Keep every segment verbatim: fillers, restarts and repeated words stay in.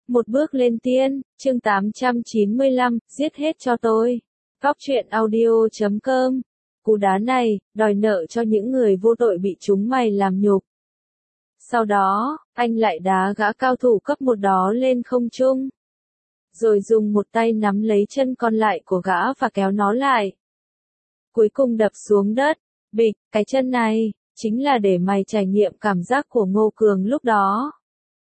Một bước lên tiên, chương tám trăm chín mươi lăm, giết hết cho tôi. Góc truyện audio chấm com. Cú đá này, đòi nợ cho những người vô tội bị chúng mày làm nhục. Sau đó, anh lại đá gã cao thủ cấp một đó lên không trung. Rồi dùng một tay nắm lấy chân còn lại của gã và kéo nó lại. Cuối cùng đập xuống đất. Bịch, cái chân này, chính là để mày trải nghiệm cảm giác của Ngô Cường lúc đó.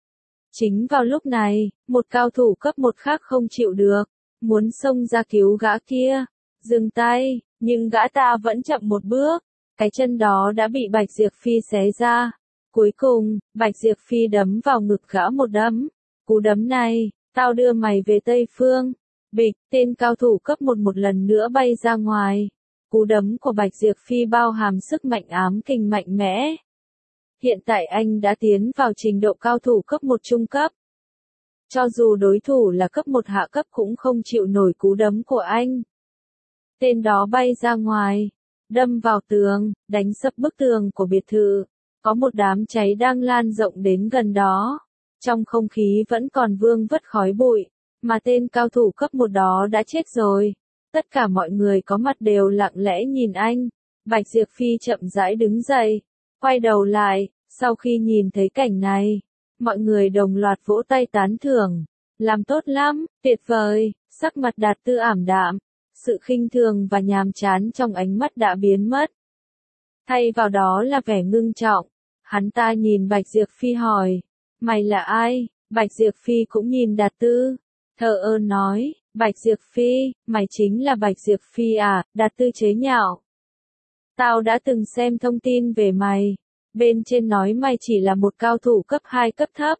Chính vào lúc này, một cao thủ cấp một khác không chịu được, muốn xông ra cứu gã kia, dừng tay, nhưng gã ta vẫn chậm một bước, cái chân đó đã bị Bạch Diệp Phi xé ra. Cuối cùng, Bạch Diệp Phi đấm vào ngực gã một đấm. Cú đấm này, tao đưa mày về Tây Phương. Bịch, tên cao thủ cấp một một lần nữa bay ra ngoài. Cú đấm của Bạch Diệp Phi bao hàm sức mạnh ám kình mạnh mẽ. Hiện tại anh đã tiến vào trình độ cao thủ cấp một trung cấp. Cho dù đối thủ là cấp một hạ cấp cũng không chịu nổi cú đấm của anh. Tên đó bay ra ngoài, đâm vào tường, đánh sập bức tường của biệt thự. Có một đám cháy đang lan rộng đến gần đó. Trong không khí vẫn còn vương vất khói bụi, mà tên cao thủ cấp một đó đã chết rồi. Tất cả mọi người có mặt đều lặng lẽ nhìn anh. Bạch Diệp Phi chậm rãi đứng dậy, quay đầu lại, sau khi nhìn thấy cảnh này, mọi người đồng loạt vỗ tay tán thưởng. Làm tốt lắm, tuyệt vời, sắc mặt Đạt Tư ảm đạm, sự khinh thường và nhàm chán trong ánh mắt đã biến mất. Thay vào đó là vẻ ngưng trọng, hắn ta nhìn Bạch Diệp Phi hỏi, mày là ai? Bạch Diệp Phi cũng nhìn Đạt Tư, thờ ơ nói, Bạch Diệp Phi, mày chính là Bạch Diệp Phi à? Đạt Tư chế nhạo. Tao đã từng xem thông tin về mày, bên trên nói mày chỉ là một cao thủ cấp hai cấp thấp.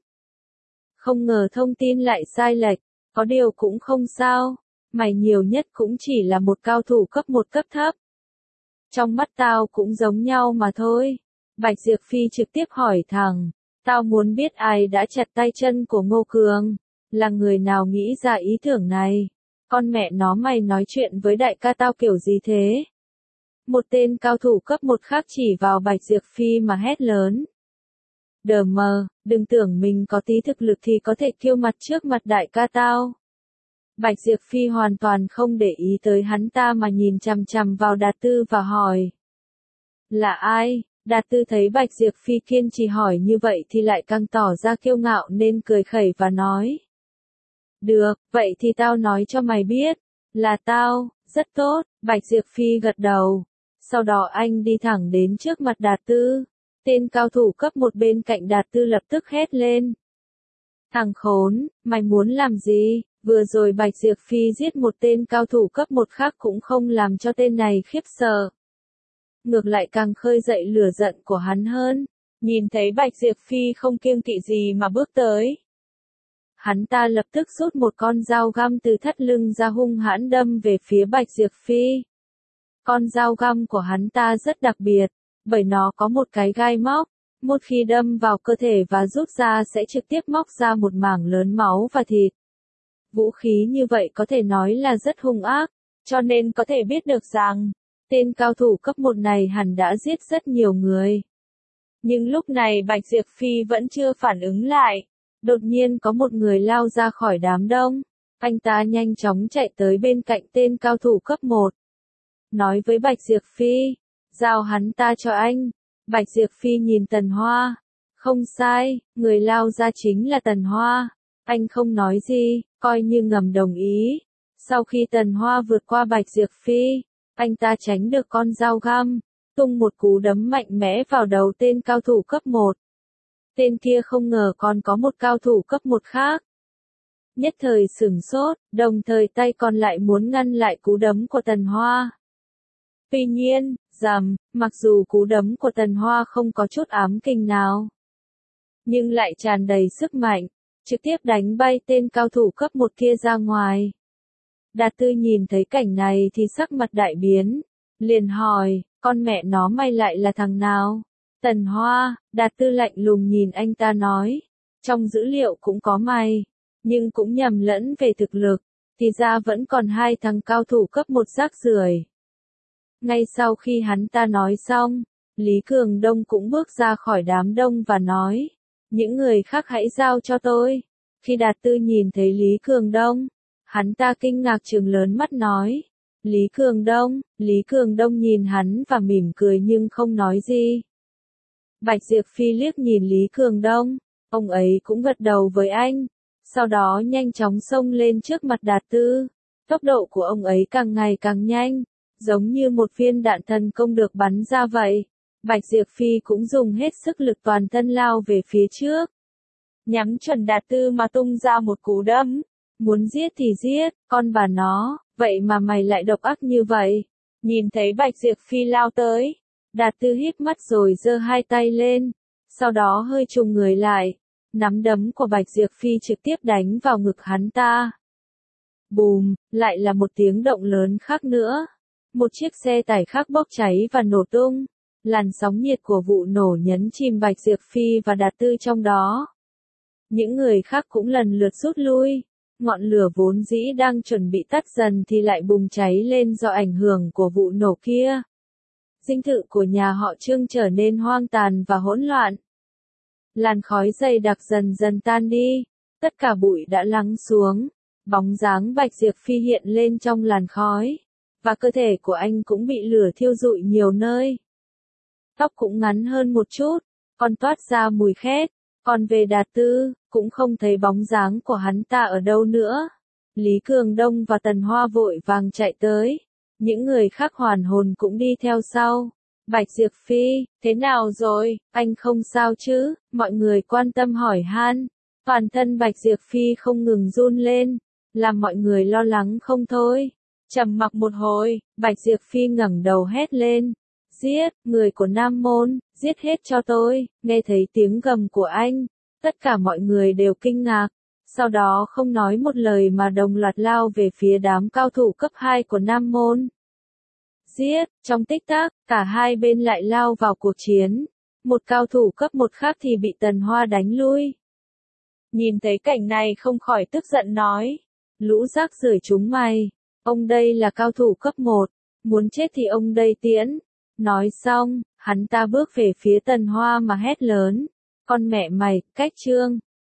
Không ngờ thông tin lại sai lệch, có điều cũng không sao, mày nhiều nhất cũng chỉ là một cao thủ cấp một cấp thấp. Trong mắt tao cũng giống nhau mà thôi. Bạch Diệp Phi trực tiếp hỏi thẳng, tao muốn biết ai đã chặt tay chân của Ngô Cường, là người nào nghĩ ra ý tưởng này, con mẹ nó mày nói chuyện với đại ca tao kiểu gì thế? Một tên cao thủ cấp một khác chỉ vào Bạch Diệp Phi mà hét lớn. Đờ mờ, đừng tưởng mình có tí thực lực thì có thể kiêu mặt trước mặt đại ca tao. Bạch Diệp Phi hoàn toàn không để ý tới hắn ta mà nhìn chằm chằm vào Đạt Tư và hỏi. Là ai? Đạt Tư thấy Bạch Diệp Phi kiên trì hỏi như vậy thì lại càng tỏ ra kiêu ngạo nên cười khẩy và nói. Được, vậy thì tao nói cho mày biết, là tao, rất tốt, Bạch Diệp Phi gật đầu. Sau đó anh đi thẳng đến trước mặt Đạt Tư. Tên cao thủ cấp một bên cạnh Đạt Tư lập tức hét lên. Thằng khốn, mày muốn làm gì? Vừa rồi Bạch Diệp Phi giết một tên cao thủ cấp một khác cũng không làm cho tên này khiếp sợ. Ngược lại càng khơi dậy lửa giận của hắn hơn. Nhìn thấy Bạch Diệp Phi không kiêng kỵ gì mà bước tới. Hắn ta lập tức rút một con dao găm từ thắt lưng ra hung hãn đâm về phía Bạch Diệp Phi. Con dao găm của hắn ta rất đặc biệt, bởi nó có một cái gai móc, một khi đâm vào cơ thể và rút ra sẽ trực tiếp móc ra một mảng lớn máu và thịt. Vũ khí như vậy có thể nói là rất hung ác, cho nên có thể biết được rằng, tên cao thủ cấp một này hẳn đã giết rất nhiều người. Nhưng lúc này Bạch Diệp Phi vẫn chưa phản ứng lại. Đột nhiên có một người lao ra khỏi đám đông. Anh ta nhanh chóng chạy tới bên cạnh tên cao thủ cấp một. Nói với Bạch Diệp Phi, giao hắn ta cho anh. Bạch Diệp Phi nhìn Tần Hoa. Không sai, người lao ra chính là Tần Hoa. Anh không nói gì, coi như ngầm đồng ý. Sau khi Tần Hoa vượt qua Bạch Diệp Phi, anh ta tránh được con dao găm, tung một cú đấm mạnh mẽ vào đầu tên cao thủ cấp một. Tên kia không ngờ còn có một cao thủ cấp một khác. Nhất thời sửng sốt, đồng thời tay còn lại muốn ngăn lại cú đấm của Tần Hoa. Tuy nhiên, rầm, mặc dù cú đấm của Tần Hoa không có chút ám kình nào, nhưng lại tràn đầy sức mạnh, trực tiếp đánh bay tên cao thủ cấp một kia ra ngoài. Đạt Tư nhìn thấy cảnh này thì sắc mặt đại biến, liền hỏi, con mẹ nó mày lại là thằng nào? Tần Hoa, Đạt Tư lạnh lùng nhìn anh ta nói, trong dữ liệu cũng có mày, nhưng cũng nhầm lẫn về thực lực, thì ra vẫn còn hai thằng cao thủ cấp một rác rưởi. Ngay sau khi hắn ta nói xong, Lý Cường Đông cũng bước ra khỏi đám đông và nói, những người khác hãy giao cho tôi. Khi Đạt Tư nhìn thấy Lý Cường Đông, hắn ta kinh ngạc trừng lớn mắt nói. Lý Cường Đông, Lý Cường Đông nhìn hắn và mỉm cười nhưng không nói gì. Bạch Diệp Phi liếc nhìn Lý Cường Đông, ông ấy cũng gật đầu với anh, sau đó nhanh chóng xông lên trước mặt Đạt Tư. Tốc độ của ông ấy càng ngày càng nhanh, giống như một viên đạn thần công được bắn ra vậy. Bạch Diệp Phi cũng dùng hết sức lực toàn thân lao về phía trước, nhắm chuẩn Đạt Tư mà tung ra một cú đấm. Muốn giết thì giết, con bà nó, vậy mà mày lại độc ác như vậy. Nhìn thấy Bạch Diệp Phi lao tới, Đạt Tư híp mắt rồi giơ hai tay lên, sau đó hơi trùng người lại, nắm đấm của Bạch Diệp Phi trực tiếp đánh vào ngực hắn ta. Bùm, lại là một tiếng động lớn khác nữa. Một chiếc xe tải khác bốc cháy và nổ tung. Làn sóng nhiệt của vụ nổ nhấn chìm Bạch Diệp Phi và Đạt Tư trong đó. Những người khác cũng lần lượt rút lui. Ngọn lửa vốn dĩ đang chuẩn bị tắt dần thì lại bùng cháy lên do ảnh hưởng của vụ nổ kia. Dinh thự của nhà họ Trương trở nên hoang tàn và hỗn loạn. Làn khói dày đặc dần dần tan đi. Tất cả bụi đã lắng xuống. Bóng dáng Bạch Diệp Phi hiện lên trong làn khói. Và cơ thể của anh cũng bị lửa thiêu rụi nhiều nơi. Tóc cũng ngắn hơn một chút, còn toát ra mùi khét. Còn về Đạt Tư, cũng không thấy bóng dáng của hắn ta ở đâu nữa. Lý Cường Đông và Tần Hoa vội vàng chạy tới. Những người khác hoàn hồn cũng đi theo sau. Bạch Diệp Phi, thế nào rồi, anh không sao chứ? Mọi người quan tâm hỏi han. Toàn thân Bạch Diệp Phi không ngừng run lên, làm mọi người lo lắng không thôi. Trầm mặc một hồi, Bạch Diệp Phi ngẩng đầu hét lên. Giết, người của Nam Môn, giết hết cho tôi. Nghe thấy tiếng gầm của anh, tất cả mọi người đều kinh ngạc, sau đó không nói một lời mà đồng loạt lao về phía đám cao thủ cấp hai của Nam Môn. Giết, trong tích tắc, cả hai bên lại lao vào cuộc chiến. Một cao thủ cấp một khác thì bị Tần Hoa đánh lui. Nhìn thấy cảnh này không khỏi tức giận nói. Lũ rác rưởi chúng mày, ông đây là cao thủ cấp một, muốn chết thì ông đây tiễn. Nói xong, hắn ta bước về phía Tần Hoa mà hét lớn. Con mẹ mày, cách Trương.